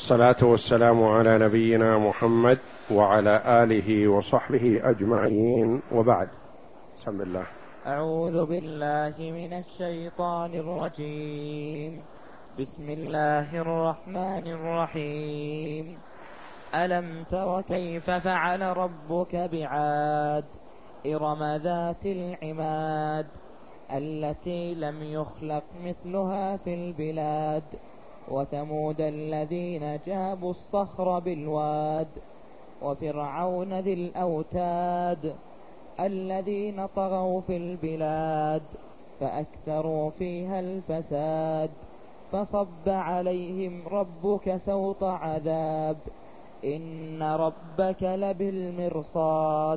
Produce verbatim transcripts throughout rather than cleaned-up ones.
الصلاة والسلام على نبينا محمد وعلى آله وصحبه أجمعين، وبعد. بسم الله. أعوذ بالله من الشيطان الرجيم. بسم الله الرحمن الرحيم. ألم تر كيف فعل ربك بعاد إرم ذات العماد التي لم يخلق مثلها في البلاد وثمود الذين جابوا الصخر بالواد وفرعون ذي الأوتاد الذين طغوا في البلاد فأكثروا فيها الفساد فصب عليهم ربك سوط عذاب إن ربك لبالمرصاد.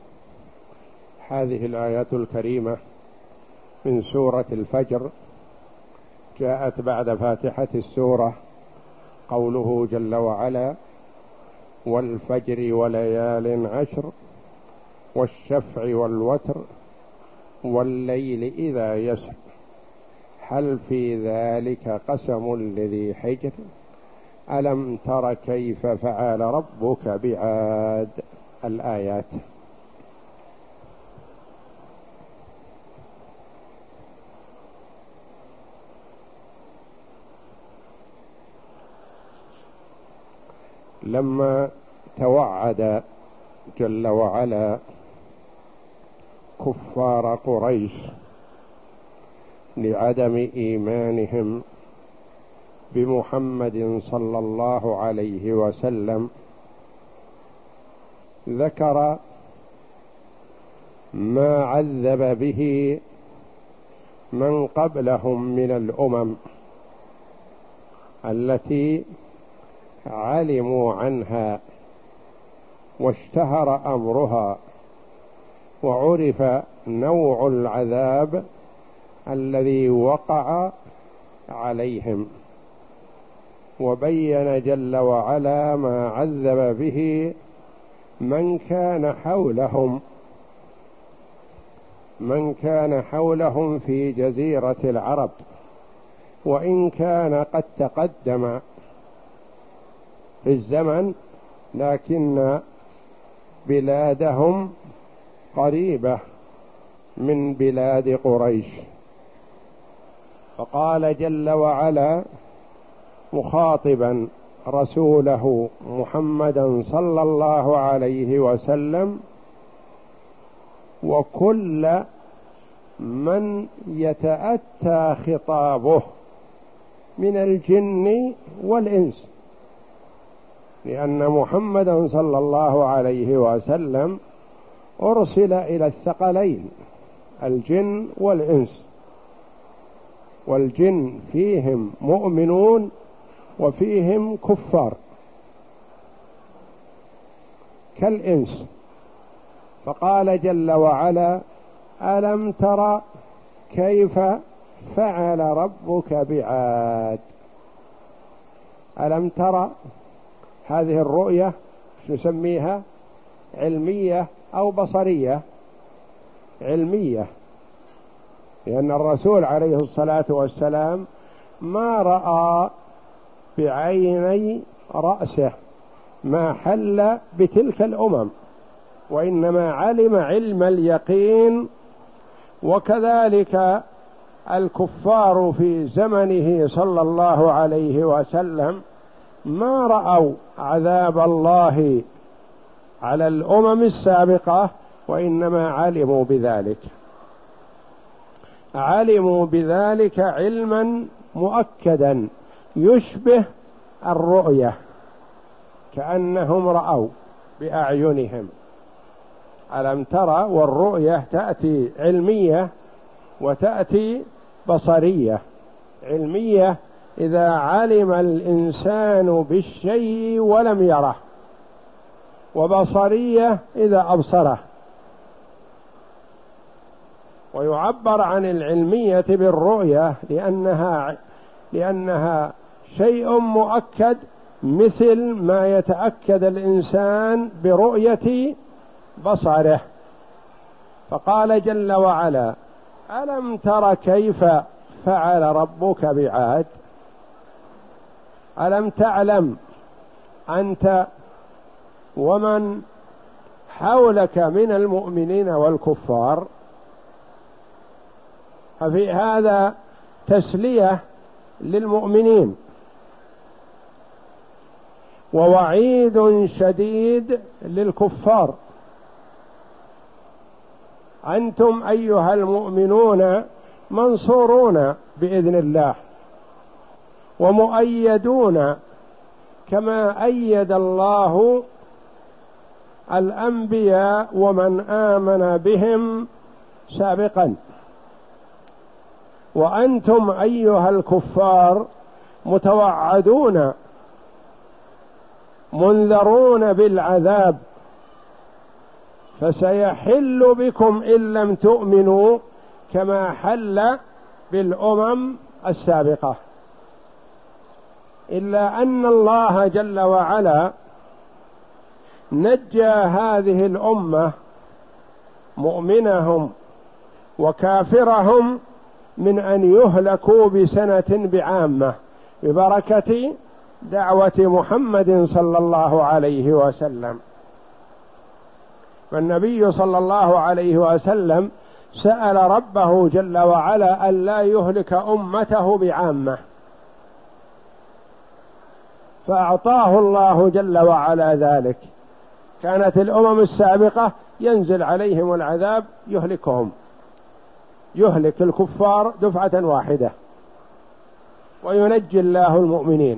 هذه الآيات الكريمة من سورة الفجر جاءت بعد فاتحة السورة قوله جل وعلا: والفجر وليال عشر والشفع والوتر والليل إذا يسر هل في ذلك قسم لذي حجر ألم تر كيف فعل ربك بعاد. الآيات. لما توعد جل وعلا كفار قريش لعدم إيمانهم بمحمد صلى الله عليه وسلم، ذكر ما عذب به من قبلهم من الأمم التي علموا عنها واشتهر أمرها وعرف نوع العذاب الذي وقع عليهم، وبين جل وعلا ما عذب به من كان حولهم من كان حولهم في جزيرة العرب، وإن كان قد تقدم في الزمن لكن بلادهم قريبة من بلاد قريش. فقال جل وعلا مخاطبا رسوله محمدا صلى الله عليه وسلم: وكل من يتأتى خطابه من الجن والإنس، لأن محمدا صلى الله عليه وسلم أرسل إلى الثقلين الجن والإنس، والجن فيهم مؤمنون وفيهم كفار كالإنس. فقال جل وعلا: ألم تر كيف فعل ربك بعاد. ألم تر، هذه الرؤية نسميها علمية أو بصرية؟ علمية، لأن الرسول عليه الصلاة والسلام ما رأى بعيني رأسه ما حل بتلك الأمم، وإنما علم علم اليقين. وكذلك الكفار في زمنه صلى الله عليه وسلم ما رأوا عذاب الله على الأمم السابقة، وإنما علموا بذلك علموا بذلك علما مؤكدا يشبه الرؤية، كأنهم رأوا بأعينهم. ألم ترى، والرؤية تأتي علمية وتأتي بصرية. علمية إذا علم الإنسان بالشيء ولم يره، وبصرية إذا أبصره. ويعبر عن العلمية بالرؤية لأنها لأنها شيء مؤكد، مثل ما يتأكد الإنسان برؤية بصره. فقال جل وعلا: ألم تر كيف فعل ربك بعاد. ألم تعلم أنت ومن حولك من المؤمنين والكفار، ففي هذا تسلية للمؤمنين ووعيد شديد للكفار. أنتم أيها المؤمنون منصورون بإذن الله ومؤيدون كما أيد الله الأنبياء ومن آمن بهم سابقا، وأنتم أيها الكفار متوعدون منذرون بالعذاب، فسيحل بكم إن لم تؤمنوا كما حل بالأمم السابقة، إلا أن الله جل وعلا نجى هذه الأمة مؤمنهم وكافرهم من أن يهلكوا بسنة بعامة ببركة دعوة محمد صلى الله عليه وسلم. والنبي صلى الله عليه وسلم سأل ربه جل وعلا أن لا يهلك أمته بعامة، فأعطاه الله جل وعلا ذلك. كانت الأمم السابقة ينزل عليهم العذاب يهلكهم، يهلك الكفار دفعة واحدة وينجي الله المؤمنين.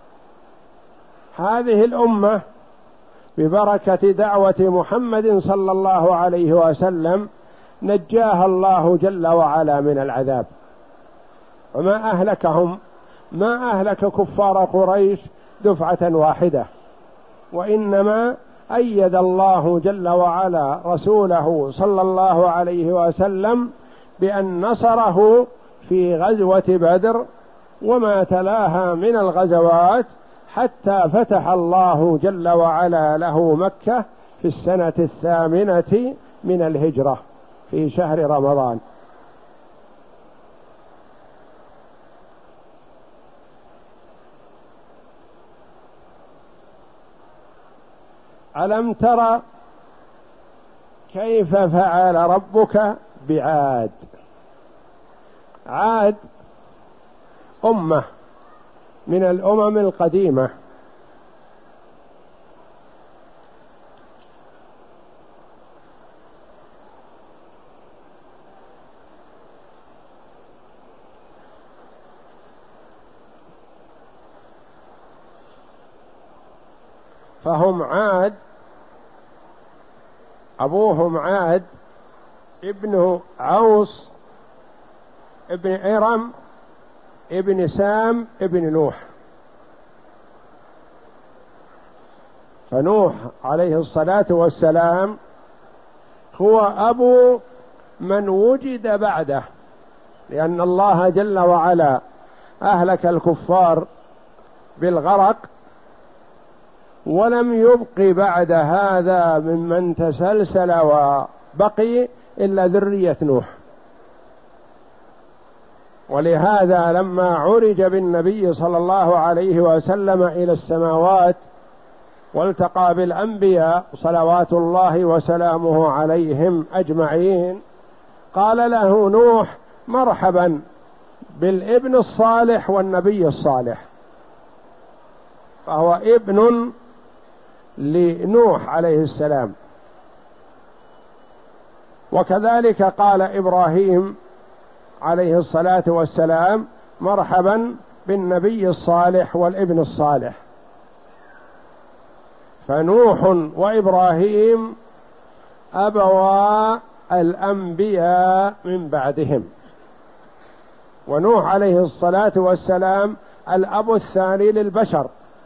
هذه الأمة ببركة دعوة محمد صلى الله عليه وسلم نجاها الله جل وعلا من العذاب، وما أهلكهم، ما أهلك كفار قريش دفعة واحدة، وإنما أيد الله جل وعلا رسوله صلى الله عليه وسلم بأن نصره في غزوة بدر وما تلاها من الغزوات، حتى فتح الله جل وعلا له مكة في السنة الثامنة من الهجرة في شهر رمضان. ألم تر كيف فعل ربك بعاد؟ عاد أمة من الأمم القديمة، فهم عاد، أبوهم عاد ابن عوص ابن إرم ابن سام ابن نوح. فنوح عليه الصلاة والسلام هو أبو من وجد بعده، لأن الله جل وعلا أهلك الكفار بالغرق، ولم يبق بعد هذا ممن تسلسل وبقي إلا ذرية نوح. ولهذا لما عرج بالنبي صلى الله عليه وسلم إلى السماوات والتقى بالأنبياء صلوات الله وسلامه عليهم أجمعين، قال له نوح: مرحبا بالابن الصالح والنبي الصالح. فهو ابن لنوح عليه السلام. وكذلك قال إبراهيم عليه الصلاة والسلام: مرحبا بالنبي الصالح والابن الصالح. فنوح وإبراهيم أبوا الأنبياء من بعدهم، ونوح عليه الصلاة والسلام الأب الثاني للبشر،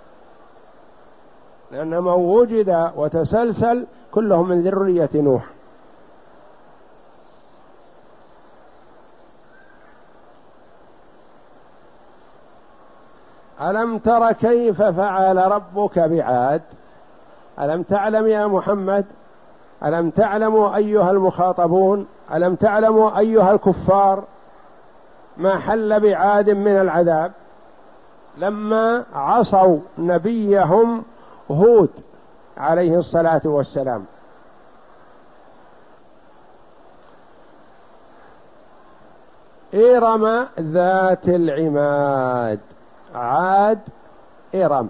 لأن من وجد وتسلسل كلهم من ذرية نوح. ألم تر كيف فعل ربك بعاد؟ ألم تعلم يا محمد؟ ألم تعلموا أيها المخاطبون؟ ألم تعلموا أيها الكفار ما حل بعاد من العذاب لما عصوا نبيهم هود عليه الصلاة والسلام. إرم ذات العماد، عاد إرم.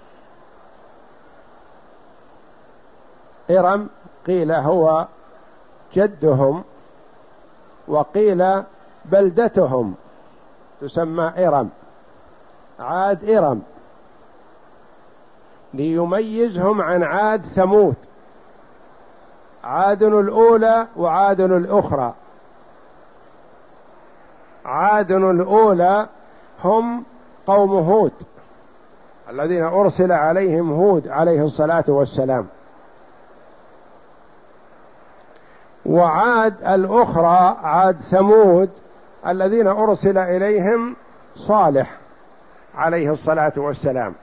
إرم قيل هو جدهم، وقيل بلدتهم تسمى إرم، عاد إرم، ليميزهم عن عاد ثمود. عاد الأولى وعاد الأخرى. عاد الأولى هم قوم هود الذين أرسل عليهم هود عليه الصلاة والسلام، وعاد الأخرى عاد ثمود الذين أرسل إليهم صالح عليه الصلاة والسلام.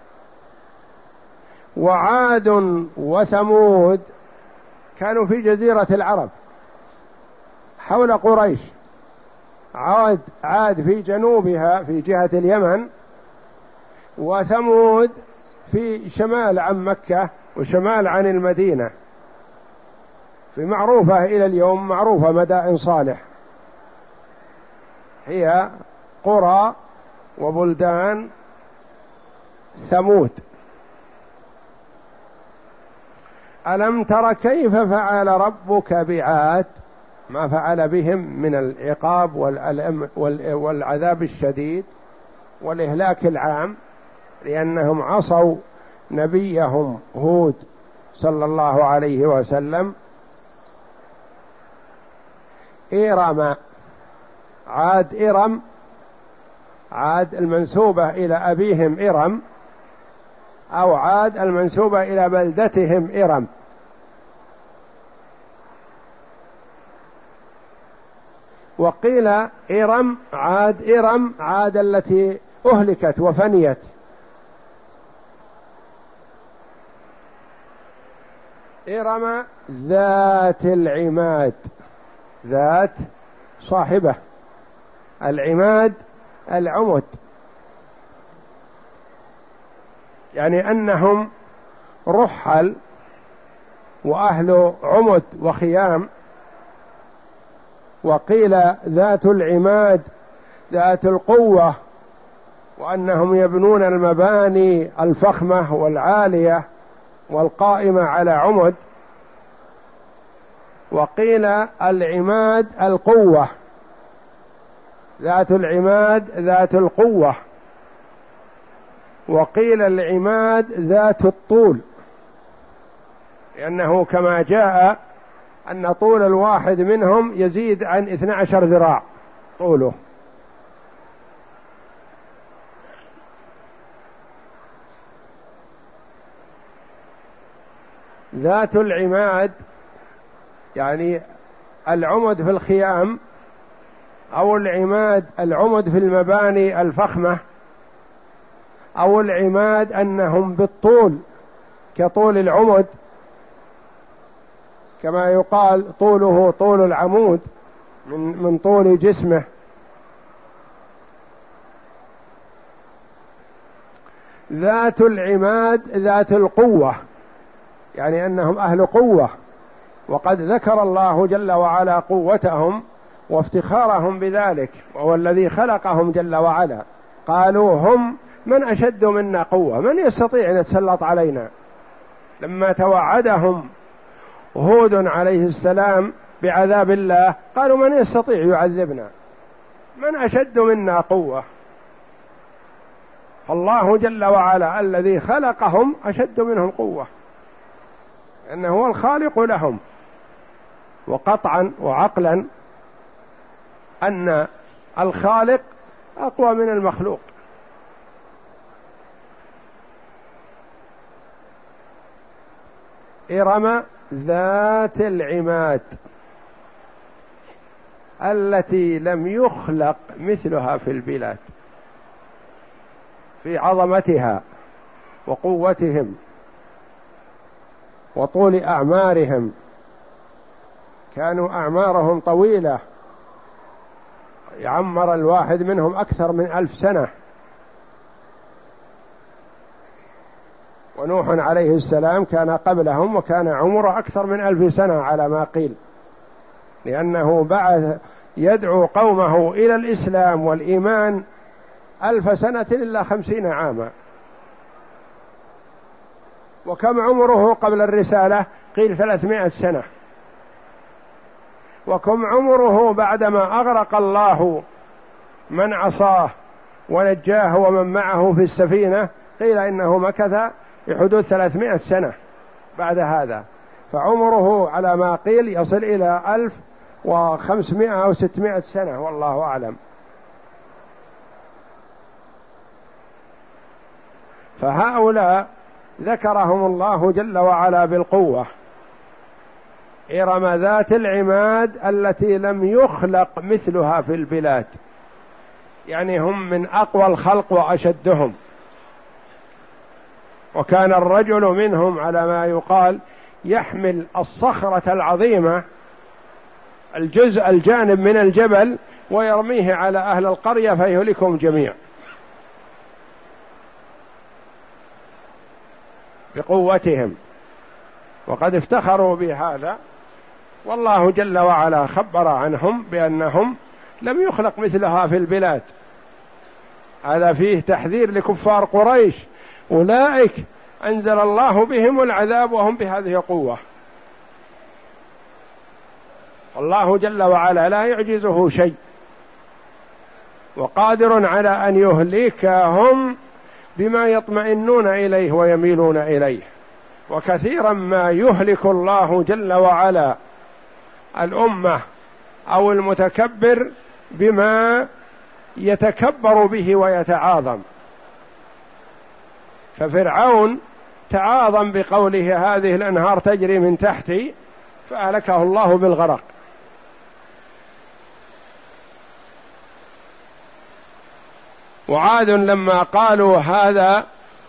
وعاد وثمود كانوا في جزيرة العرب حول قريش. عاد عاد في جنوبها في جهة اليمن، وثمود في شمال عن مكة وشمال عن المدينة، في معروفة إلى اليوم، معروفة مدائن صالح، هي قرى وبلدان ثمود. ألم تر كيف فعل ربك بعاد؟ ما فعل بهم من العقاب والعذاب الشديد والإهلاك العام، لأنهم عصوا نبيهم هود صلى الله عليه وسلم. إرم، عاد إرم، عاد المنسوبة إلى أبيهم إرم، أو عاد المنسوبة إلى بلدتهم إرم. وقيل إرم عاد إرم عاد التي أهلكت وفنيت. إرم ذات العماد، ذات صاحبة، العماد العمد، يعني أنهم رحل وأهل عمد وخيام. وقيل ذات العماد ذات القوة، وأنهم يبنون المباني الفخمة والعالية والقائمة على عمد. وقيل العماد القوة، ذات العماد ذات القوة. وقيل العماد ذات الطول، لأنه كما جاء أن طول الواحد منهم يزيد عن اثني عشر ذراع طوله. ذات العماد يعني العمد في الخيام، أو العماد العمد في المباني الفخمة، أو العماد أنهم بالطول كطول العمد، كما يقال طوله طول العمود من من طول جسمه. ذات العماد ذات القوة، يعني أنهم أهل قوة، وقد ذكر الله جل وعلا قوتهم وافتخارهم بذلك، وهو الذي خلقهم جل وعلا. قالوا هم من أشد منا قوة، من يستطيع أن يتسلط علينا؟ لما توعدهم هود عليه السلام بعذاب الله قالوا من يستطيع يعذبنا، من أشد منا قوة؟ فالله جل وعلا الذي خلقهم أشد منهم قوة، إنه هو الخالق لهم. وقطعا وعقلا أن الخالق أقوى من المخلوق. إرم ذات العماد التي لم يخلق مثلها في البلاد، في عظمتها وقوتهم وطول أعمارهم. كانوا أعمارهم طويلة، يعمر الواحد منهم أكثر من ألف سنة. ونوح عليه السلام كان قبلهم وكان عمره أكثر من ألف سنة على ما قيل، لأنه بعث يدعو قومه إلى الإسلام والإيمان ألف سنة إلا خمسين عاما. وكم عمره قبل الرسالة؟ قيل ثلاثمائة سنة. وكم عمره بعدما أغرق الله من عصاه ونجاه ومن معه في السفينة؟ قيل إنه مكث بحدود ثلاثمائة سنة بعد هذا، فعمره على ما قيل يصل إلى ألف وخمسمائة أو ستمائة سنة والله أعلم. فهؤلاء ذكرهم الله جل وعلا بالقوة، إرم ذات العماد التي لم يخلق مثلها في البلاد، يعني هم من أقوى الخلق وأشدهم. وكان الرجل منهم على ما يقال يحمل الصخرة العظيمة الجزء الجانب من الجبل ويرميه على أهل القرية فيهلكهم جميعا بقوتهم، وقد افتخروا بهذا. والله جل وعلا خبر عنهم بأنهم لم يخلق مثلها في البلاد. هذا فيه تحذير لكفار قريش، أولئك أنزل الله بهم العذاب وهم بهذه القوة. الله جل وعلا لا يعجزه شيء، وقادر على أن يهلكهم بما يطمئنون إليه ويميلون إليه. وكثيرا ما يهلك الله جل وعلا الأمة أو المتكبر بما يتكبر به ويتعاظم. ففرعون تعاظم بقوله هذه الأنهار تجري من تحتي فأهلكه الله بالغرق. وعاد لما قالوا هذا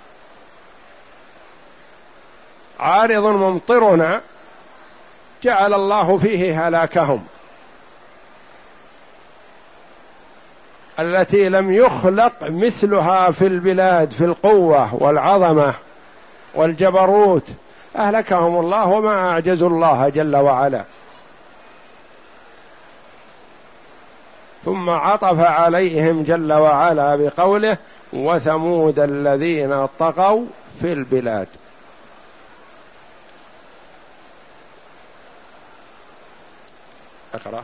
عارض ممطرنا جعل الله فيه هلاكهم التي لم يخلق مثلها في البلاد في القوة والعظمة والجبروت، أهلكهم الله وما أعجزوا الله جل وعلا. ثم عطف عليهم جل وعلا بقوله وثمود الذين طغوا في البلاد. اقرأ.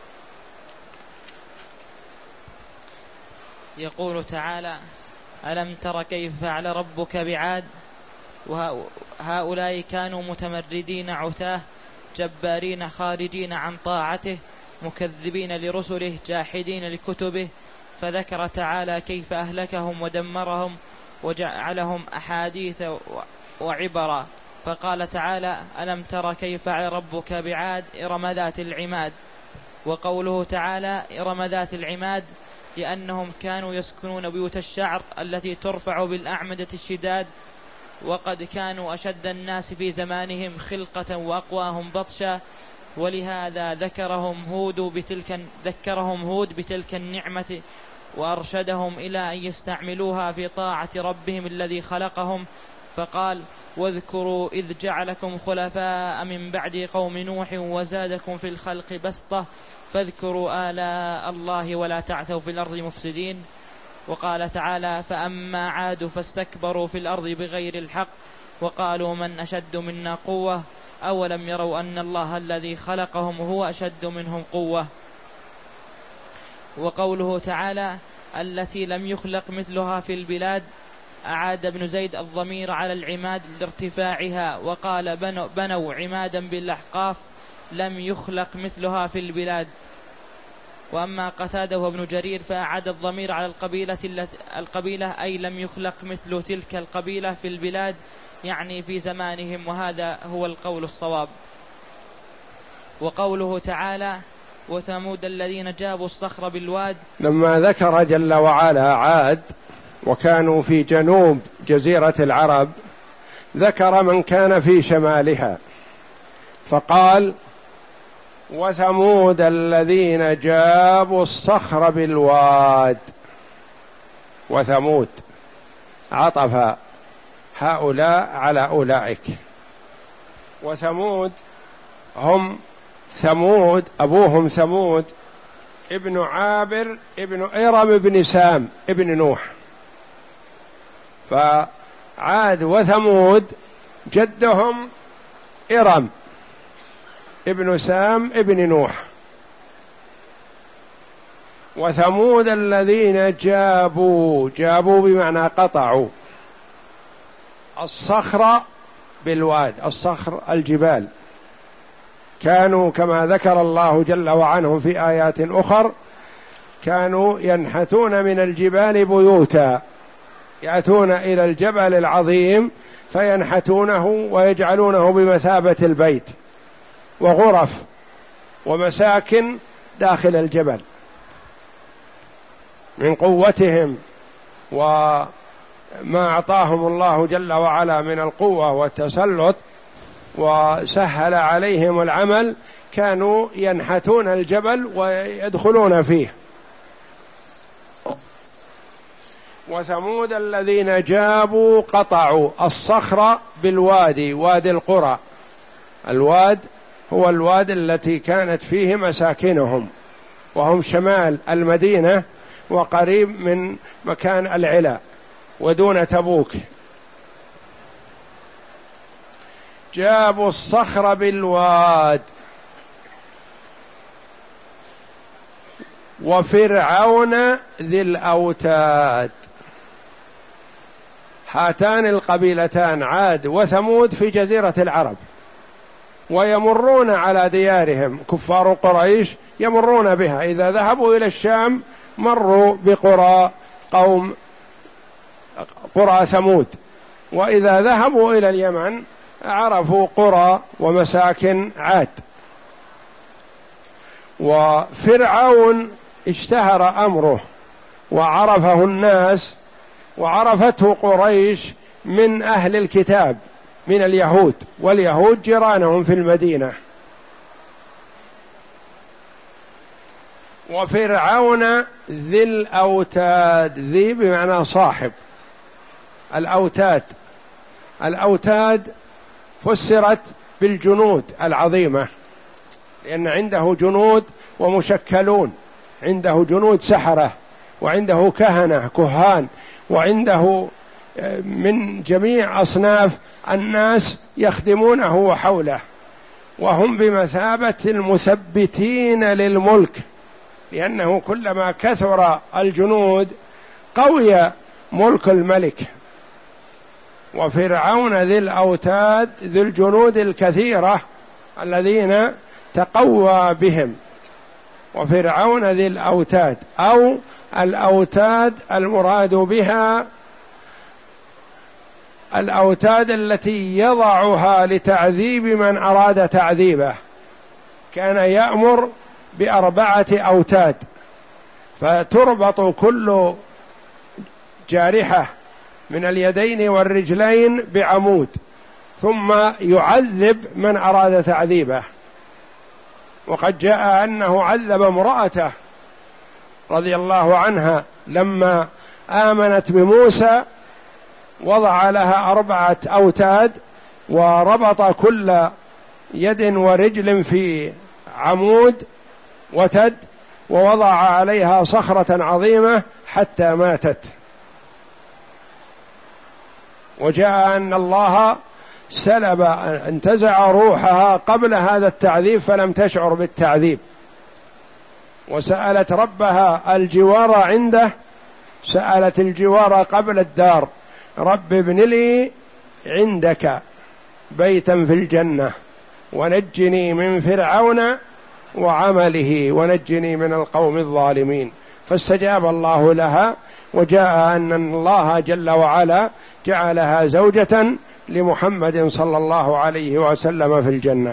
يقول تعالى ألم تر كيف فعل ربك بعاد وهؤلاء كانوا متمردين عتاه جبارين خارجين عن طاعته مكذبين لرسله جاحدين لكتبه. فذكر تعالى كيف أهلكهم ودمرهم وجعلهم أحاديث وعبرا. فقال تعالى ألم تر كيف فعل ربك بعاد إرم ذات العماد. وقوله تعالى إرم ذات العماد لأنهم كانوا يسكنون بيوت الشعر التي ترفع بالأعمدة الشداد، وقد كانوا أشد الناس في زمانهم خلقة وأقواهم بطشا، ولهذا ذكرهم هود بتلك ذكرهم هود بتلك النعمة وأرشدهم إلى أن يستعملوها في طاعة ربهم الذي خلقهم. فقال واذكروا إذ جعلكم خلفاء من بعد قوم نوح وزادكم في الخلق بسطة فاذكروا آلاء الله ولا تعثوا في الأرض مفسدين. وقال تعالى فأما عاد فاستكبروا في الأرض بغير الحق وقالوا من أشد منا قوة أولم يروا أن الله الذي خلقهم هو أشد منهم قوة. وقوله تعالى التي لم يخلق مثلها في البلاد أعاد ابن زيد الضمير على العماد لارتفاعها وقال بنوا, بنوا عمادا بالأحقاف لم يخلق مثلها في البلاد. وأما قتادة وابن جرير فأعاد الضمير على القبيلة, القبيلة أي لم يخلق مثل تلك القبيلة في البلاد يعني في زمانهم، وهذا هو القول الصواب. وقوله تعالى وثمود الذين جابوا الصخر بالواد لما ذكر جل وعلا عاد وكانوا في جنوب جزيرة العرب ذكر من كان في شمالها فقال وثمود الذين جابوا الصخر بالواد. وثمود عطف هؤلاء على أولئك. وثمود هم ثمود أبوهم ثمود ابن عابر ابن إرم ابن سام ابن نوح. فعاد وثمود جدهم إرم ابن سام ابن نوح. وثمود الذين جابوا جابوا بمعنى قطعوا الصخر بالواد، الصخر الجبال، كانوا كما ذكر الله جل وعلا في آيات أخر كانوا ينحتون من الجبال بيوتا، يأتون إلى الجبل العظيم فينحتونه ويجعلونه بمثابة البيت، وغرف ومساكن داخل الجبل من قوتهم وما أعطاهم الله جل وعلا من القوة والتسلط وسهل عليهم العمل، كانوا ينحتون الجبل ويدخلون فيه. وثمود الذين جابوا قطعوا الصخر بالوادي، وادي القرى. الواد هو الواد التي كانت فيه مساكنهم، وهم شمال المدينة وقريب من مكان العلا ودون تبوك. جابوا الصخر بالواد. وفرعون ذي الأوتاد. هاتان القبيلتان عاد وثمود في جزيرة العرب، ويمرون على ديارهم، كفار قريش يمرون بها، إذا ذهبوا إلى الشام مروا بقرى قوم قرى ثمود، وإذا ذهبوا إلى اليمن عرفوا قرى ومساكن عاد. وفرعون اشتهر أمره وعرفه الناس وعرفته قريش من أهل الكتاب من اليهود، واليهود جيرانهم في المدينة. وفرعون ذي الأوتاد، ذي بمعنى صاحب، الأوتاد. الأوتاد فسرت بالجنود العظيمة، لأن عنده جنود ومشكلون، عنده جنود سحرة، وعنده كهنة كهان، وعنده من جميع أصناف الناس يخدمونه وحوله، وهم بمثابة المثبتين للملك، لأنه كلما كثر الجنود قوي ملك الملك. وفرعون ذي الأوتاد ذي الجنود الكثيرة الذين تقوى بهم. وفرعون ذي الأوتاد، أو الأوتاد المراد بها الأوتاد التي يضعها لتعذيب من أراد تعذيبه. كان يأمر بأربعة أوتاد، فتربط كل جارحة من اليدين والرجلين بعمود، ثم يعذب من أراد تعذيبه. وقد جاء أنه عذب امرأته رضي الله عنها لما آمنت بموسى، وضع لها أربعة أوتاد وربط كل يد ورجل في عمود وتد، ووضع عليها صخرة عظيمة حتى ماتت. وجاء أن الله سلب انتزع روحها قبل هذا التعذيب فلم تشعر بالتعذيب، وسألت ربها الجوار عنده، سألت الجوار قبل الدار: رب ابن لي عندك بيتا في الجنة ونجني من فرعون وعمله ونجني من القوم الظالمين. فاستجاب الله لها، وجاء أن الله جل وعلا جعلها زوجة لمحمد صلى الله عليه وسلم في الجنة.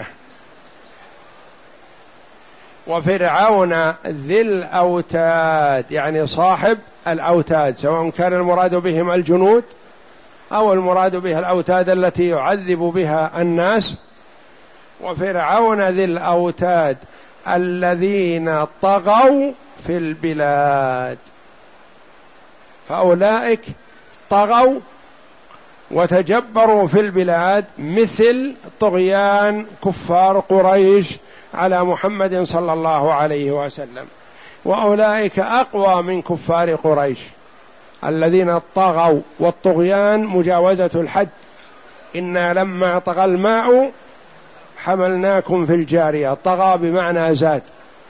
وفرعون ذي الأوتاد، يعني صاحب الأوتاد، سواء كان المراد بهم الجنود أو المراد بها الأوتاد التي يعذب بها الناس. وفرعون ذي الأوتاد الذين طغوا في البلاد. فأولئك طغوا وتجبروا في البلاد مثل طغيان كفار قريش على محمد صلى الله عليه وسلم، وأولئك أقوى من كفار قريش الذين طغوا، والطغيان مجاوزة الحد. إنا لما طغى الماء حملناكم في الجارية، طغى بمعنى زاد،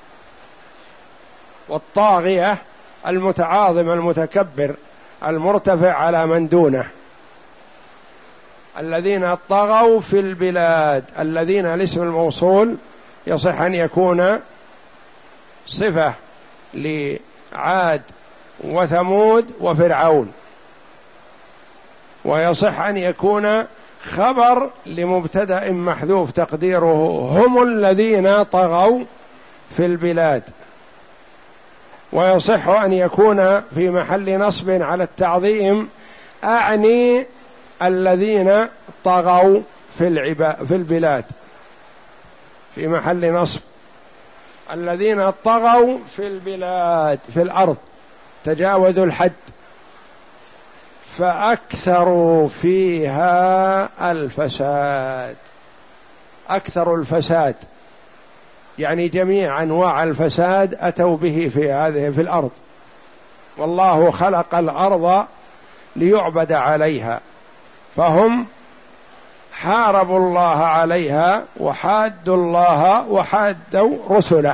والطاغية المتعاظم المتكبر المرتفع على من دونه. الذين طغوا في البلاد، الذين الاسم الموصول يصح أن يكون صفة لعاد وثمود وفرعون، ويصح أن يكون خبر لمبتدأ محذوف تقديره هم الذين طغوا في البلاد، ويصح أن يكون في محل نصب على التعظيم أعني الذين طغوا في العبا في البلاد، في محل نصب الذين طغوا في البلاد في الأرض، تجاوزوا الحد فأكثروا فيها الفساد. أكثروا الفساد يعني جميع أنواع الفساد أتوا به في هذه في الأرض، والله خلق الأرض ليعبد عليها، فهم حاربوا الله عليها وحادوا الله وحادوا رسله،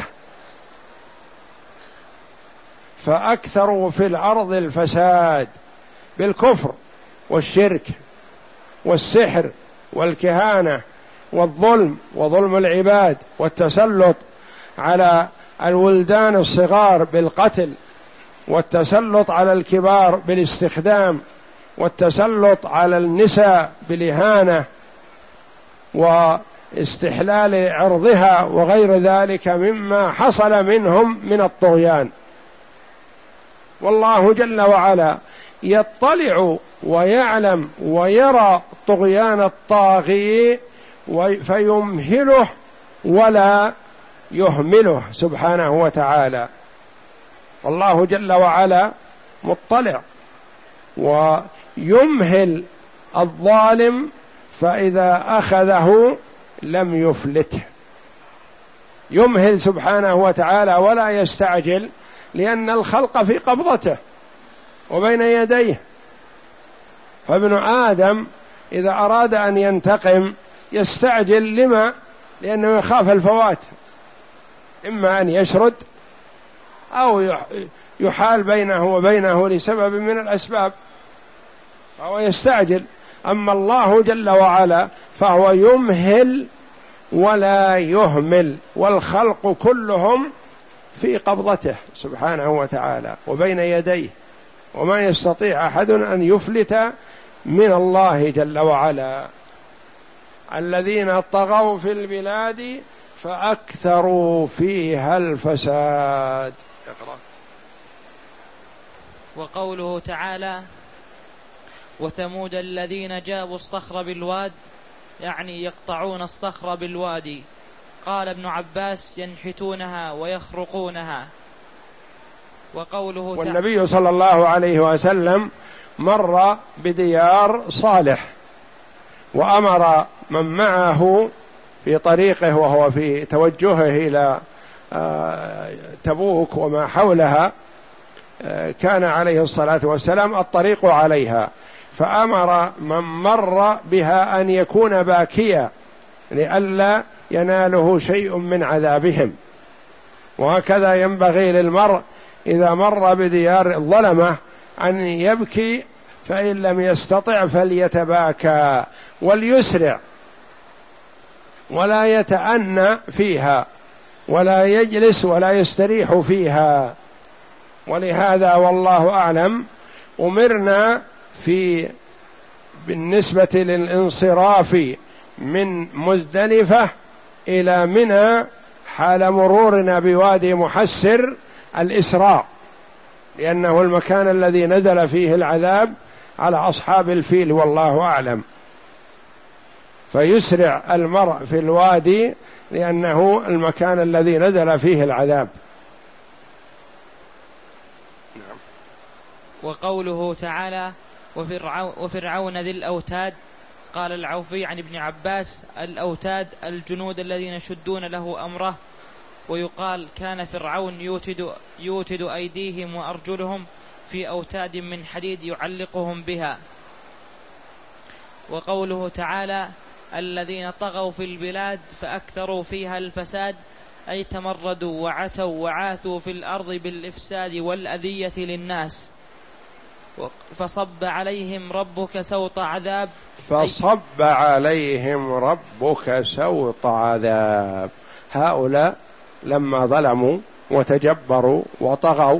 فأكثروا في الأرض الفساد بالكفر والشرك والسحر والكهانة والظلم وظلم العباد والتسلط على الولدان الصغار بالقتل، والتسلط على الكبار بالاستخدام، والتسلط على النساء بالإهانة واستحلال عرضها وغير ذلك مما حصل منهم من الطغيان. والله جل وعلا يطلع ويعلم ويرى طغيان الطاغي فيمهله ولا يهمله سبحانه وتعالى. والله جل وعلا مطلع ويمهل الظالم، فإذا أخذه لم يفلته، يمهل سبحانه وتعالى ولا يستعجل، لأن الخلق في قبضته وبين يديه. فابن آدم إذا أراد أن ينتقم يستعجل، لما؟ لأنه يخاف الفوات، إما أن يشرد أو يحال بينه وبينه لسبب من الأسباب، فهو يستعجل. أما الله جل وعلا فهو يمهل ولا يهمل، والخلق كلهم في قبضته سبحانه وتعالى وبين يديه، وما يستطيع أحد أن يفلت من الله جل وعلا. الذين طغوا في البلاد فأكثروا فيها الفساد. اقرأ. وقوله تعالى: وثمود الذين جابوا الصخر بالواد، يعني يقطعون الصخر بالوادي. قال ابن عباس: ينحتونها ويخرقونها. وقوله والنبي صلى الله عليه وسلم مر بديار صالح وأمر من معه في طريقه وهو في توجهه إلى تبوك وما حولها، كان عليه الصلاة والسلام الطريق عليها، فأمر من مر بها أن يكون باكيا لئلا يناله شيء من عذابهم. وهكذا ينبغي للمرء إذا مر بديار الظلمة أن يبكي، فإن لم يستطع فليتباكى وليسرع ولا يتأنى فيها ولا يجلس ولا يستريح فيها. ولهذا والله أعلم أمرنا في بالنسبة للانصراف من مزدلفة إلى منى حال مرورنا بوادي محسر الإسراء، لأنه المكان الذي نزل فيه العذاب على أصحاب الفيل والله أعلم، فيسرع المرء في الوادي لأنه المكان الذي نزل فيه العذاب. وقوله تعالى: وفرعون, وفرعون ذي الأوتاد. قال العوفي عن ابن عباس: الأوتاد الجنود الذين يشدون له أمره. ويقال: كان فرعون يوتد, يوتد أيديهم وأرجلهم في أوتاد من حديد يعلقهم بها. وقوله تعالى: الذين طغوا في البلاد فأكثروا فيها الفساد، أي تمردوا وعتوا وعاثوا في الأرض بالإفساد والأذية للناس. فصب عليهم ربك سوط عذاب. فصب عليهم ربك سوط عذاب. هؤلاء لما ظلموا وتجبروا وطغوا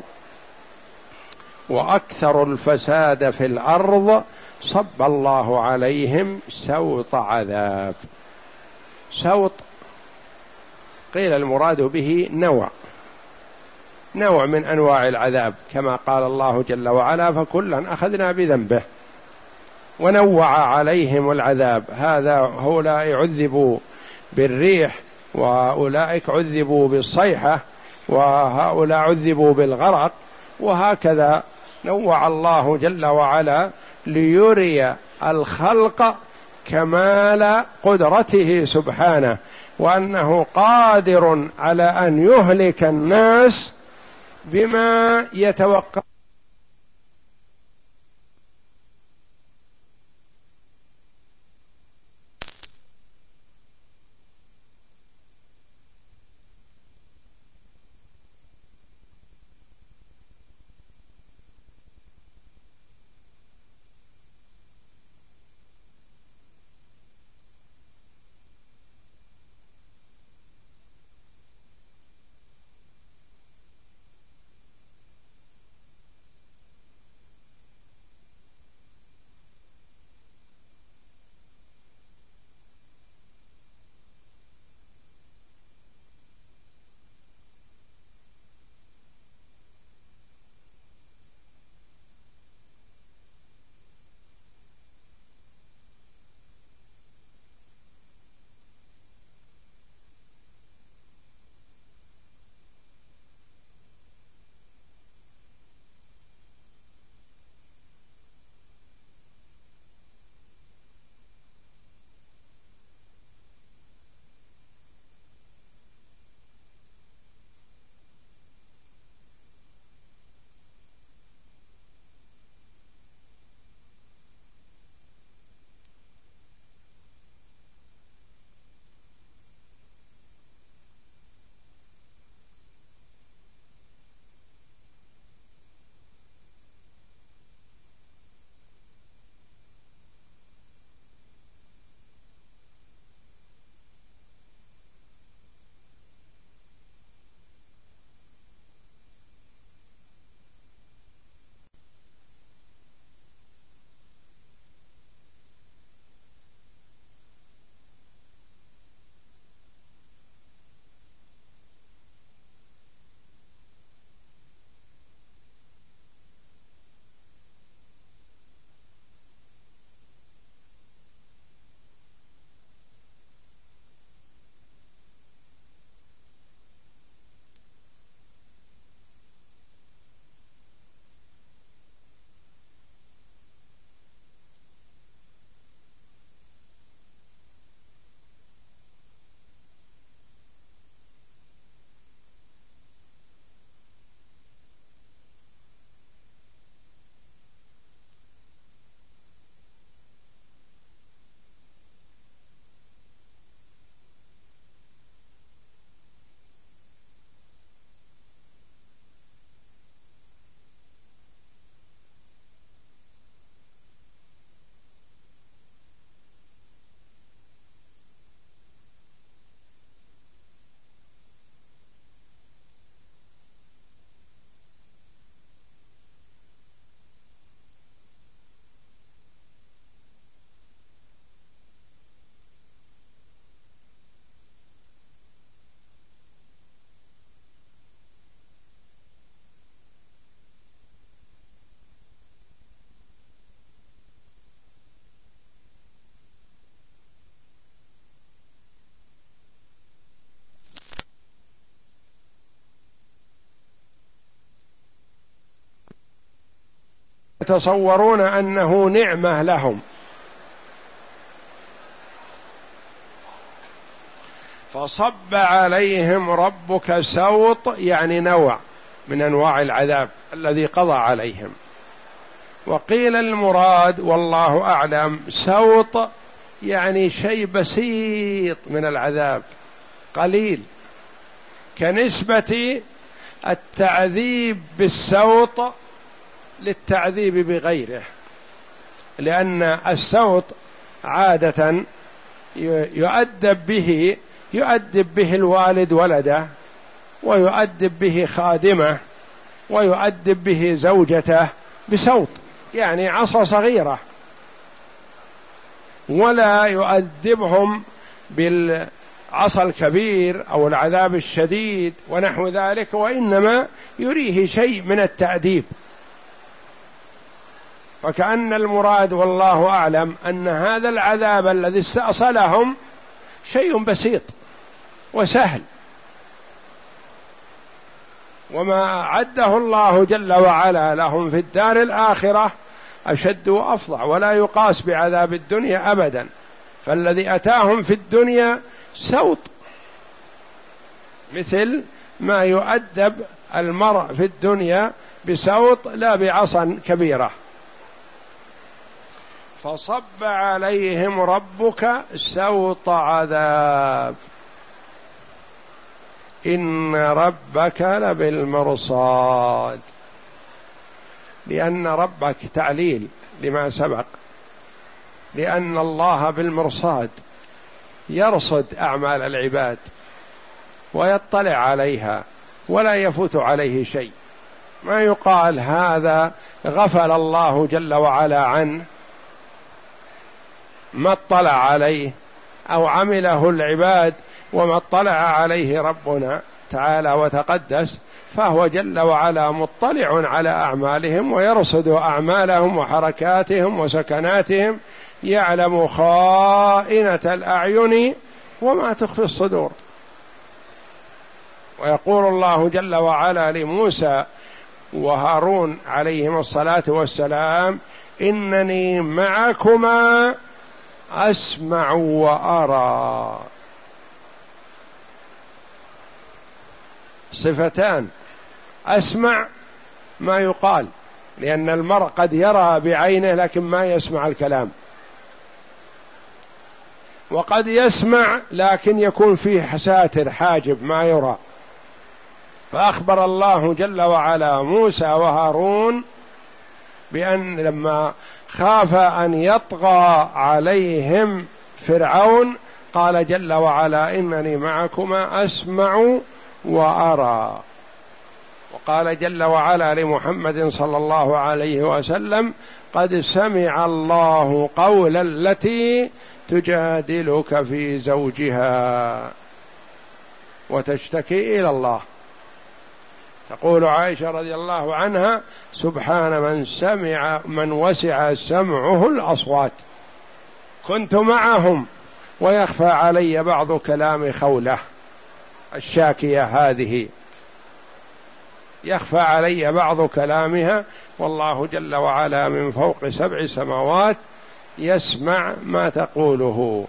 وأكثروا الفساد في الأرض صب الله عليهم سوط عذاب. سوط قيل المراد به نوع نوع من أنواع العذاب، كما قال الله جل وعلا: فكلا أخذنا بذنبه، ونوع عليهم العذاب. هذا هؤلاء عذبوا بالريح، وأولئك عذبوا بالصيحة، وهؤلاء عذبوا بالغرق، وهكذا نوع الله جل وعلا ليري الخلق كمال قدرته سبحانه، وأنه قادر على أن يهلك الناس بما يتوقع. يتصورون أنه نعمة لهم. فصب عليهم ربك سوط، يعني نوع من أنواع العذاب الذي قضى عليهم. وقيل المراد والله أعلم سوط يعني شيء بسيط من العذاب، قليل، كنسبة التعذيب بالسوط للتعذيب بغيره، لأن السوط عادة يؤدب به يؤدب به الوالد ولده، ويؤدب به خادمه، ويؤدب به زوجته بسوط، يعني عصا صغيرة، ولا يؤدبهم بالعصا الكبير أو العذاب الشديد ونحو ذلك، وإنما يريه شيء من التأديب. فكأن المراد والله أعلم أن هذا العذاب الذي استأصلهم شيء بسيط وسهل، وما أعده الله جل وعلا لهم في الدار الآخرة أشد وأفظع، ولا يقاس بعذاب الدنيا أبدا. فالذي أتاهم في الدنيا سوط، مثل ما يؤدب المرء في الدنيا بسوط لا بعصا كبيرة. فصب عليهم ربك سوط عذاب إن ربك لبالمرصاد، لأن ربك تعليل لما سبق، لأن الله بالمرصاد يرصد أعمال العباد ويطلع عليها ولا يفوت عليه شيء. ما يقال هذا غفل الله جل وعلا عنه، ما اطلع عليه، أو عمله العباد وما اطلع عليه ربنا تعالى وتقدس، فهو جل وعلا مطلع على أعمالهم ويرصد أعمالهم وحركاتهم وسكناتهم، يعلم خائنة الأعين وما تخفي الصدور. ويقول الله جل وعلا لموسى وهارون عليهم الصلاة والسلام: إنني معكما أسمع وأرى. صفتان: أسمع ما يقال، لأن المرء قد يرى بعينه لكن ما يسمع الكلام، وقد يسمع لكن يكون فيه ساتر حاجب ما يرى. فأخبر الله جل وعلا موسى وهارون بأن لما خاف أن يطغى عليهم فرعون قال جل وعلا: إنني معكما أسمع وأرى. وقال جل وعلا لمحمد صلى الله عليه وسلم: قد سمع الله قول التي تجادلك في زوجها وتشتكي إلى الله. تقول عائشة رضي الله عنها: سبحان من سمع من وسع سمعه الأصوات، كنت معهم ويخفى علي بعض كلام خولة الشاكية هذه، يخفى علي بعض كلامها، والله جل وعلا من فوق سبع سماوات يسمع ما تقوله.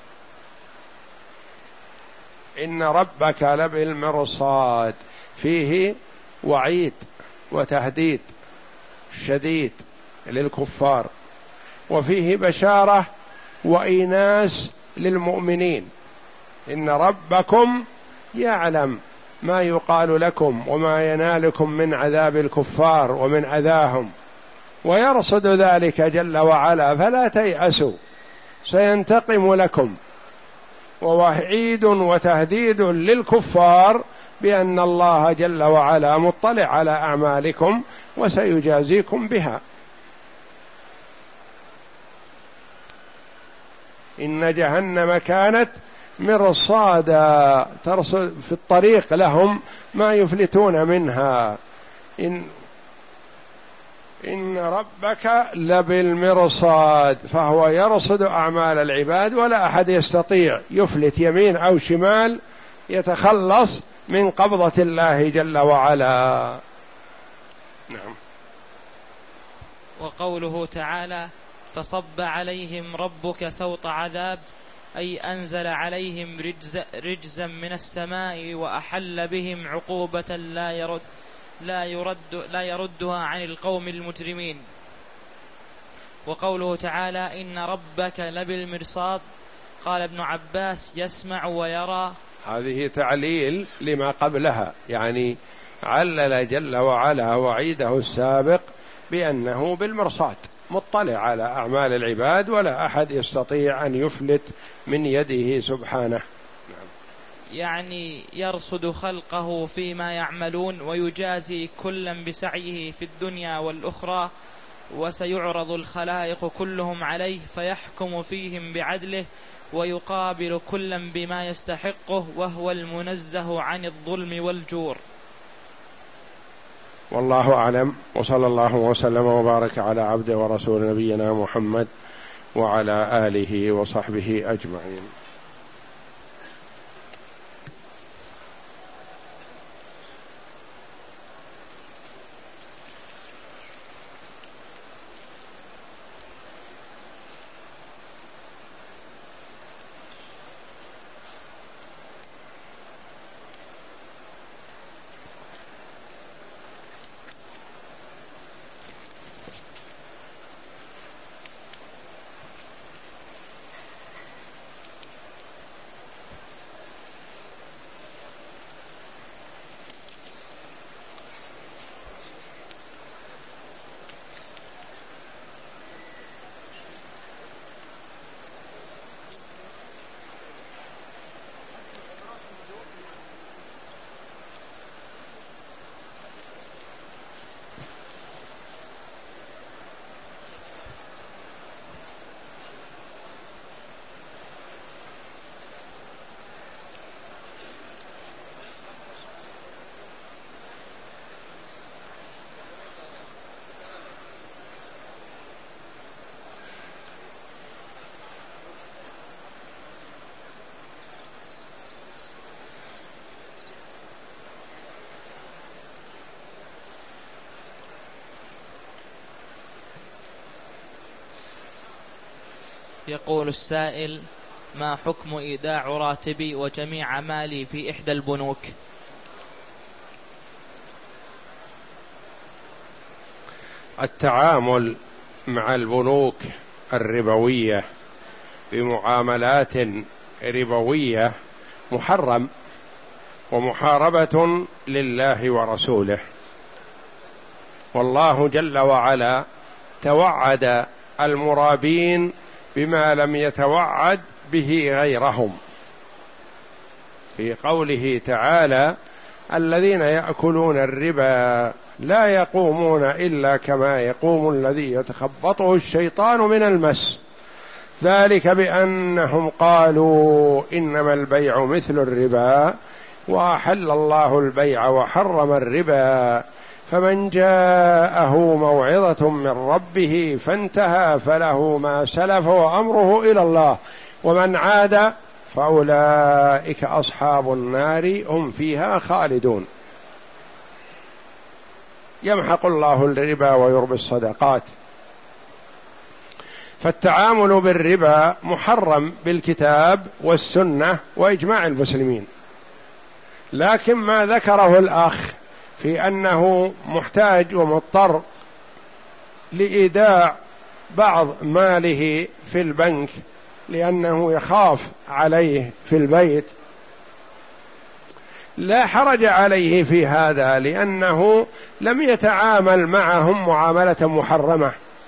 إن ربك لبالمرصاد، فيه وعيد وتهديد شديد للكفار، وفيه بشارة وإيناس للمؤمنين. إن ربكم يعلم ما يقال لكم وما ينالكم من عذاب الكفار ومن أذاهم، ويرصد ذلك جل وعلا، فلا تيأسوا، سينتقم لكم. ووعيد وتهديد للكفار بأن الله جل وعلا مطلع على أعمالكم وسيجازيكم بها. إن جهنم كانت مرصادا، ترصد في الطريق لهم ما يفلتون منها. إن إن ربك لبالمرصاد، فهو يرصد أعمال العباد، ولا أحد يستطيع يفلت يمين أو شمال يتخلص من قبضة الله جل وعلا. نعم. وقوله تعالى فصب عليهم ربك سوط عذاب أي أنزل عليهم رجز رجزا من السماء وأحل بهم عقوبة لا يرد لا يرد لا يردها عن القوم المجرمين. وقوله تعالى إن ربك لبالمرصاد قال ابن عباس يسمع ويرى، هذه تعليل لما قبلها، يعني علل جل وعلا وعيده السابق بأنه بالمرصاد مطلع على أعمال العباد ولا أحد يستطيع أن يفلت من يده سبحانه. يعني يرصد خلقه فيما يعملون ويجازي كلا بسعيه في الدنيا والأخرى، وسيعرض الخلائق كلهم عليه فيحكم فيهم بعدله ويقابل كلا بما يستحقه وهو المنزه عن الظلم والجور. والله أعلم، وصلى الله وسلم وبارك على عبده ورسول نبينا محمد وعلى آله وصحبه أجمعين. يقول السائل: ما حكم إيداع راتبي وجميع مالي في إحدى البنوك؟ التعامل مع البنوك الربوية بمعاملات ربوية محرم ومحاربة لله ورسوله، والله جل وعلا توعد المرابين بما لم يتوعد به غيرهم في قوله تعالى: الذين يأكلون الربا لا يقومون إلا كما يقوم الذي يتخبطه الشيطان من المس، ذلك بأنهم قالوا إنما البيع مثل الربا وأحل الله البيع وحرم الربا، فمن جاءه موعظة من ربه فانتهى فله ما سلف وأمره إلى الله ومن عاد فأولئك أصحاب النار هم فيها خالدون. يمحق الله الربا ويربي الصدقات. فالتعامل بالربا محرم بالكتاب والسنة وإجماع المسلمين، لكن ما ذكره الأخ في أنه محتاج ومضطر لإيداع بعض ماله في البنك لأنه يخاف عليه في البيت، لا حرج عليه في هذا، لأنه لم يتعامل معهم معاملة محرمة.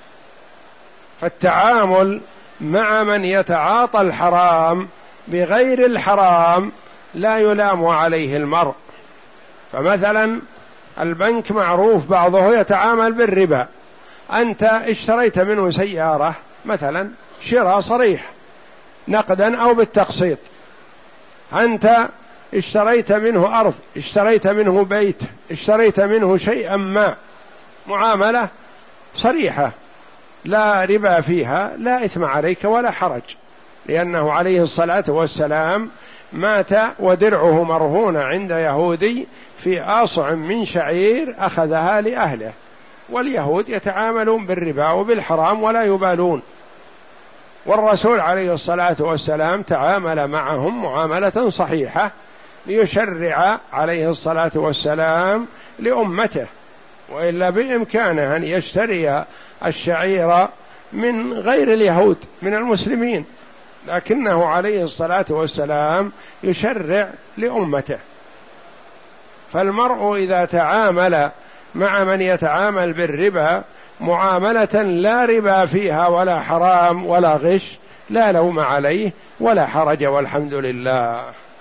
فالتعامل مع من يتعاطى الحرام بغير الحرام لا يلام عليه المرء. فمثلا البنك معروف بعضه يتعامل بالربا، أنت اشتريت منه سيارة مثلا شراء صريح نقدا أو بالتقسيط، أنت اشتريت منه أرض، اشتريت منه بيت، اشتريت منه شيئا ما، معاملة صريحة لا ربا فيها، لا إثم عليك ولا حرج، لأنه عليه الصلاة والسلام مات ودرعه مرهون عند يهودي في آصع من شعير أخذها لأهله، واليهود يتعاملون بالربا وبالحرام ولا يبالون، والرسول عليه الصلاة والسلام تعامل معهم معاملة صحيحة ليشرع عليه الصلاة والسلام لأمته، وإلا بإمكانه أن يشتري الشعير من غير اليهود من المسلمين، لكنه عليه الصلاة والسلام يشرع لأمته. فالمرء إذا تعامل مع من يتعامل بالربا معاملة لا ربا فيها ولا حرام ولا غش لا لوم عليه ولا حرج، والحمد لله.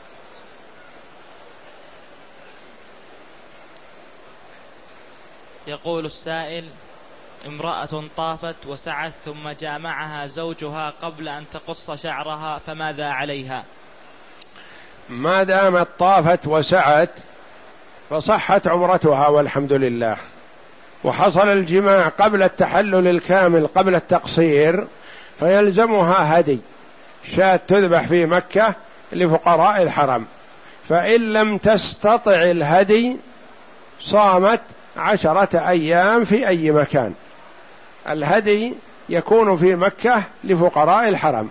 يقول السائل: امرأة طافت وسعت ثم جامعها زوجها قبل أن تقص شعرها، فماذا عليها؟ ما دامت طافت وسعت فصحت عمرتها والحمد لله، وحصل الجماع قبل التحلل الكامل قبل التقصير، فيلزمها هدي شاة تذبح في مكة لفقراء الحرم، فإن لم تستطع الهدي صامت عشرة أيام في أي مكان. الهدي يكون في مكة لفقراء الحرم،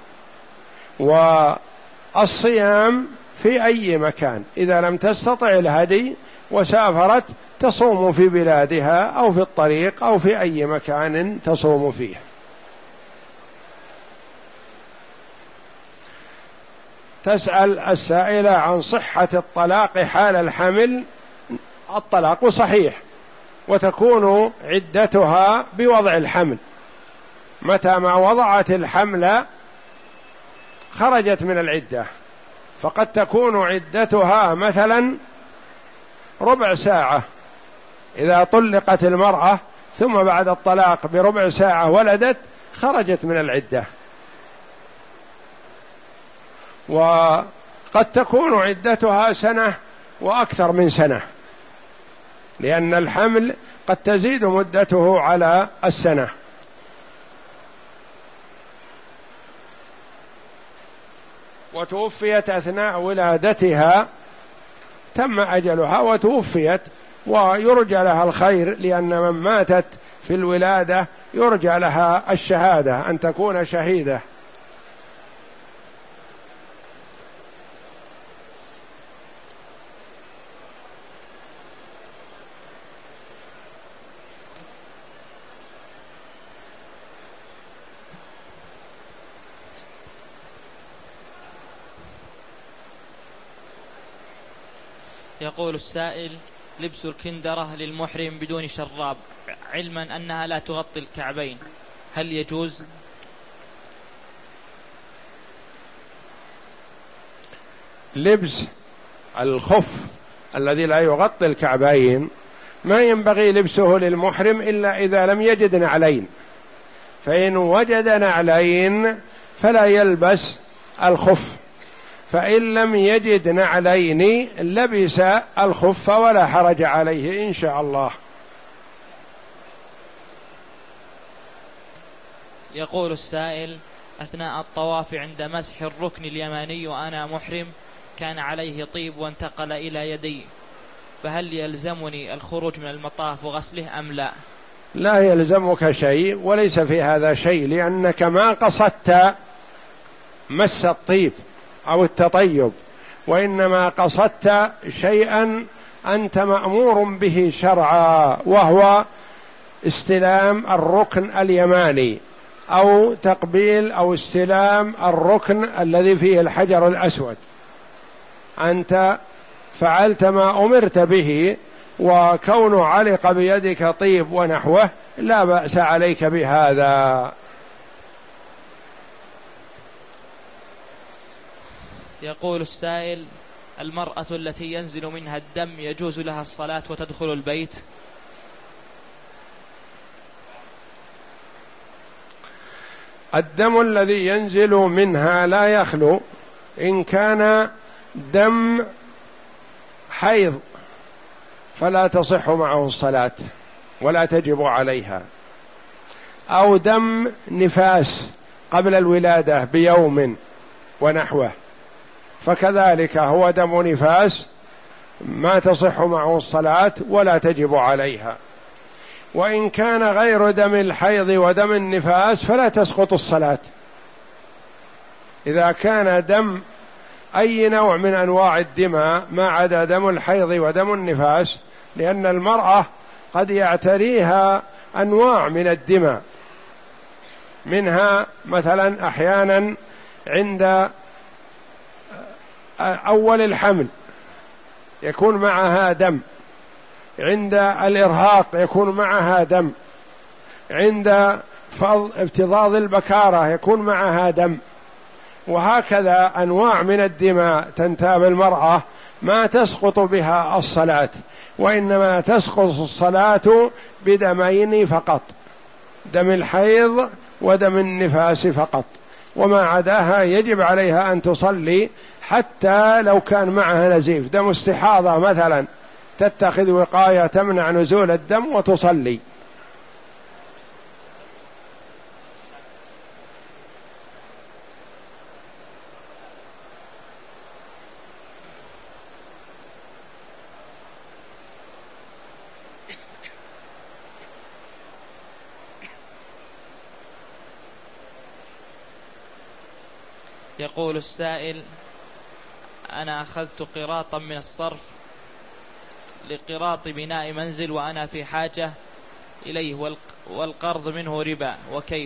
والصيام في أي مكان. إذا لم تستطع الهدي وسافرت تصوم في بلادها أو في الطريق أو في أي مكان تصوم فيه. تسأل السائلة عن صحة الطلاق حال الحمل. الطلاق صحيح، وتكون عدتها بوضع الحمل، متى ما وضعت الحمل خرجت من العدة، فقد تكون عدتها مثلا ربع ساعة، إذا طلقت المرأة ثم بعد الطلاق بربع ساعة ولدت خرجت من العدة. وقد تكون عدتها سنة وأكثر من سنة، لأن الحمل قد تزيد مدته على السنة. وتوفيت أثناء ولادتها، تم أجلها وتوفيت، ويرجى لها الخير، لأن من ماتت في الولادة يرجى لها الشهادة، أن تكون شهيدة. يقول السائل: لبس الكندرة للمحرم بدون شراب، علما أنها لا تغطي الكعبين، هل يجوز؟ لبس الخف الذي لا يغطي الكعبين ما ينبغي لبسه للمحرم إلا إذا لم يجد نعلين، فإن وجد نعلين فلا يلبس الخف، فإن لم يجد نعلين لبس الخف ولا حرج عليه إن شاء الله. يقول السائل: أثناء الطواف عند مسح الركن اليماني وأنا محرم كان عليه طيب وانتقل إلى يدي، فهل يلزمني الخروج من المطاف وغسله أم لا؟ لا يلزمك شيء، وليس في هذا شيء، لأنك ما قصدت مس الطيب أو التطيب، وإنما قصدت شيئا أنت مأمور به شرعا، وهو استلام الركن اليماني أو تقبيل أو استلام الركن الذي فيه الحجر الأسود. أنت فعلت ما أمرت به، وكون علق بيدك طيب ونحوه لا بأس عليك بهذا. يقول السائل: المرأة التي ينزل منها الدم يجوز لها الصلاة وتدخل البيت؟ الدم الذي ينزل منها لا يخلو، إن كان دم حيض فلا تصح معه الصلاة ولا تجب عليها، أو دم نفاس قبل الولادة بيوم ونحوه فكذلك هو دم نفاس ما تصح معه الصلاة ولا تجب عليها. وإن كان غير دم الحيض ودم النفاس فلا تسقط الصلاة. إذا كان دم أي نوع من أنواع الدماء ما عدا دم الحيض ودم النفاس، لأن المرأة قد يعتريها أنواع من الدماء، منها مثلا أحيانا عند أول الحمل يكون معها دم، عند الإرهاق يكون معها دم، عند افتضاض البكارة يكون معها دم، وهكذا أنواع من الدماء تنتاب المرأة ما تسقط بها الصلاة، وإنما تسقط الصلاة بدمين فقط، دم الحيض ودم النفاس فقط، وما عداها يجب عليها أن تصلي حتى لو كان معها نزيف، دم استحاضة مثلا تتخذ وقاية تمنع نزول الدم وتصلي. يقول السائل: أنا أخذت قراطا من الصرف لقراط بناء منزل وأنا في حاجة إليه والقرض منه ربا، وكيف؟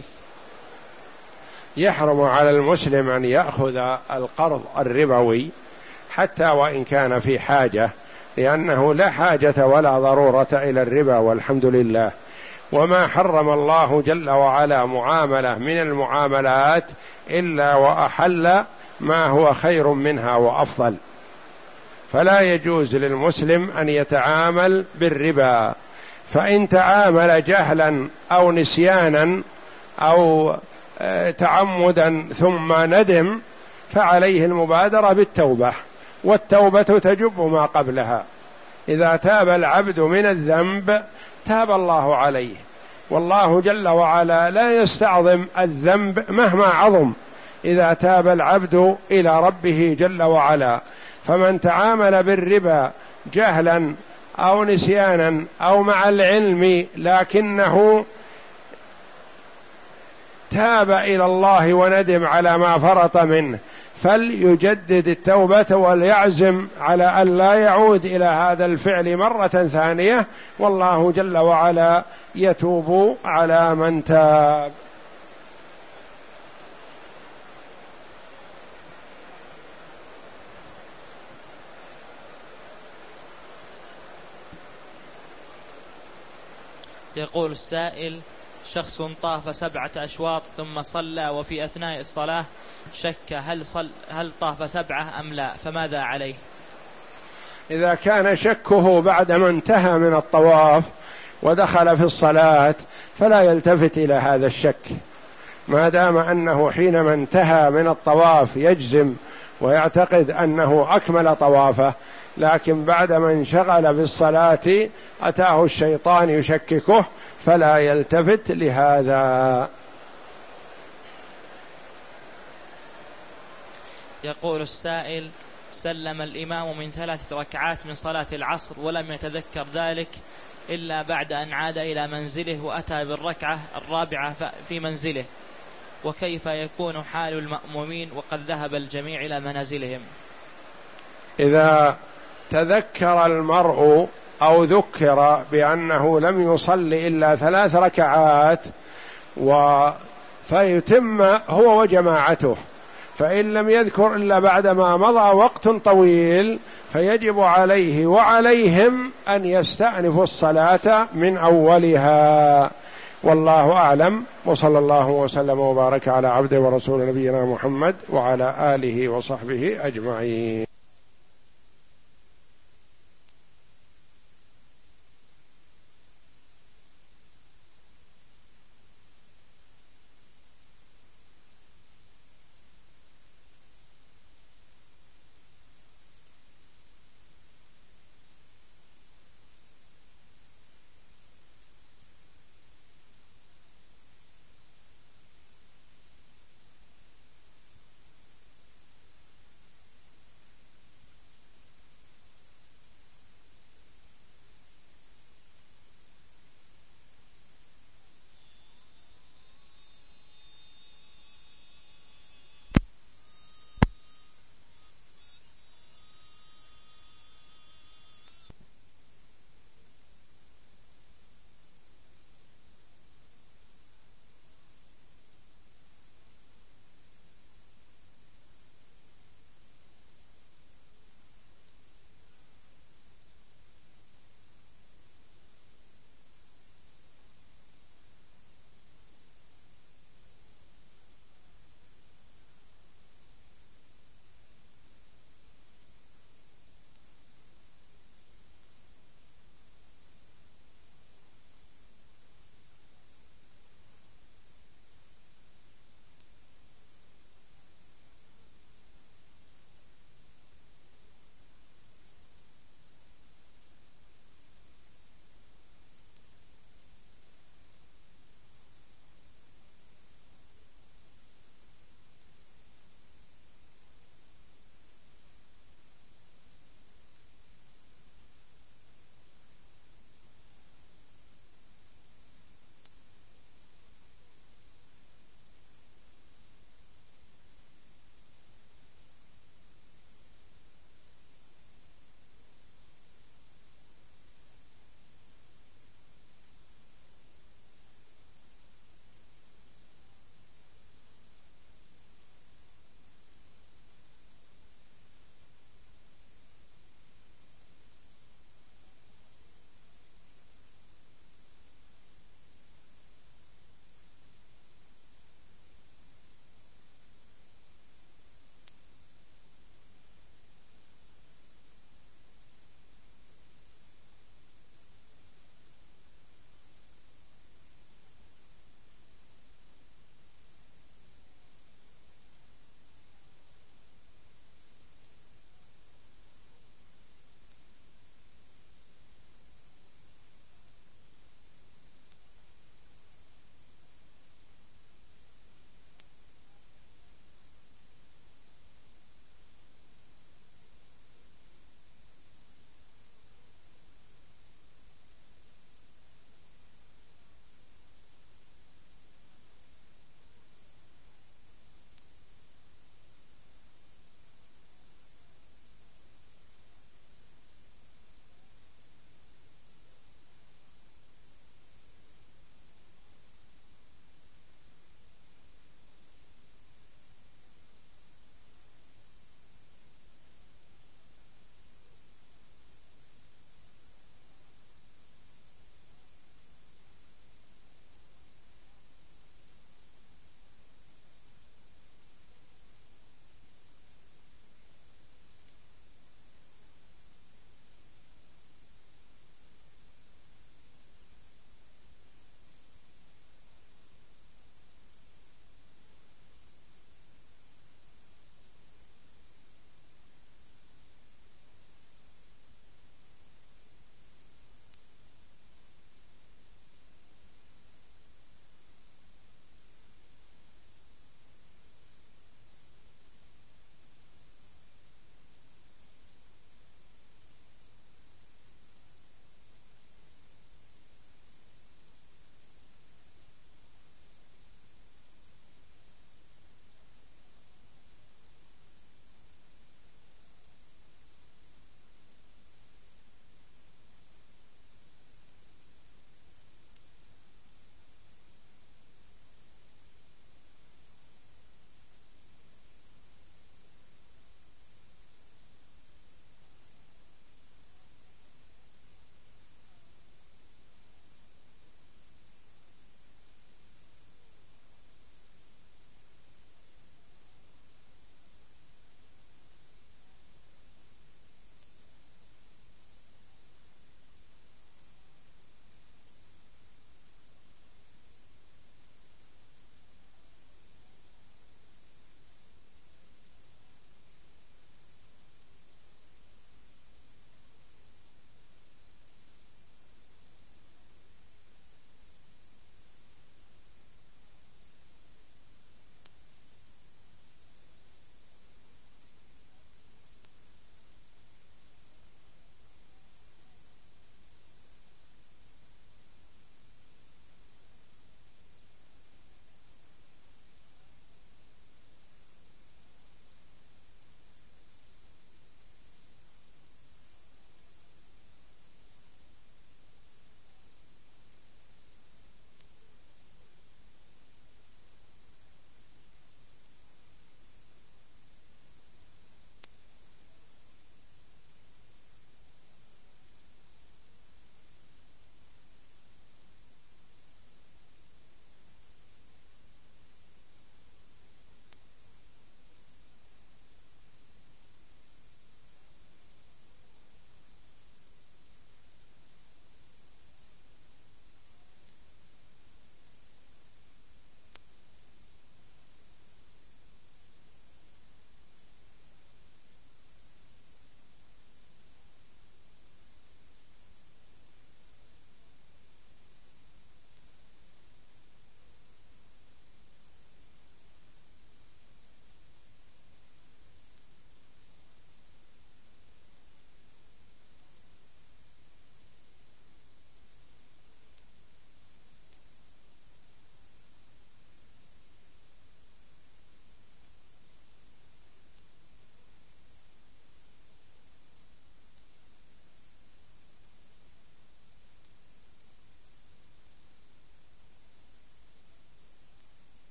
يحرم على المسلم أن يأخذ القرض الربوي حتى وإن كان في حاجة، لأنه لا حاجة ولا ضرورة إلى الربا والحمد لله. وما حرم الله جل وعلا معاملة من المعاملات إلا وأحل ما هو خير منها وأفضل، فلا يجوز للمسلم أن يتعامل بالربا. فإن تعامل جهلا أو نسيانا أو تعمدا ثم ندم فعليه المبادرة بالتوبة، والتوبة تجب ما قبلها. إذا تاب العبد من الذنب تاب الله عليه، والله جل وعلا لا يستعظم الذنب مهما عظم إذا تاب العبد إلى ربه جل وعلا. فمن تعامل بالربا جهلا أو نسيانا أو مع العلم لكنه تاب إلى الله وندم على ما فرط منه فليجدد التوبة وليعزم على أن لا يعود إلى هذا الفعل مرة ثانية، والله جل وعلا يتوب على من تاب. يقول السائل: شخص طاف سبعة أشواط ثم صلى وفي أثناء الصلاة شك هل, صل هل طاف سبعة أم لا، فماذا عليه؟ إذا كان شكه بعدما انتهى من الطواف ودخل في الصلاة فلا يلتفت إلى هذا الشك، ما دام أنه حينما انتهى من الطواف يجزم ويعتقد أنه أكمل طوافه، لكن بعدما انشغل بالصلاة أتاه الشيطان يشككه فلا يلتفت لهذا. يقول السائل: سلم الإمام من ثلاث ركعات من صلاة العصر ولم يتذكر ذلك إلا بعد أن عاد إلى منزله وأتى بالركعة الرابعة في منزله، وكيف يكون حال المأمومين وقد ذهب الجميع إلى منازلهم؟ إذا تذكر المرء أو ذكر بأنه لم يصلي إلا ثلاث ركعات و فيتم هو وجماعته، فإن لم يذكر إلا بعدما مضى وقت طويل فيجب عليه وعليهم أن يستأنفوا الصلاة من أولها، والله أعلم. وصلى الله وسلم وبارك على عبده ورسول نبينا محمد وعلى آله وصحبه أجمعين.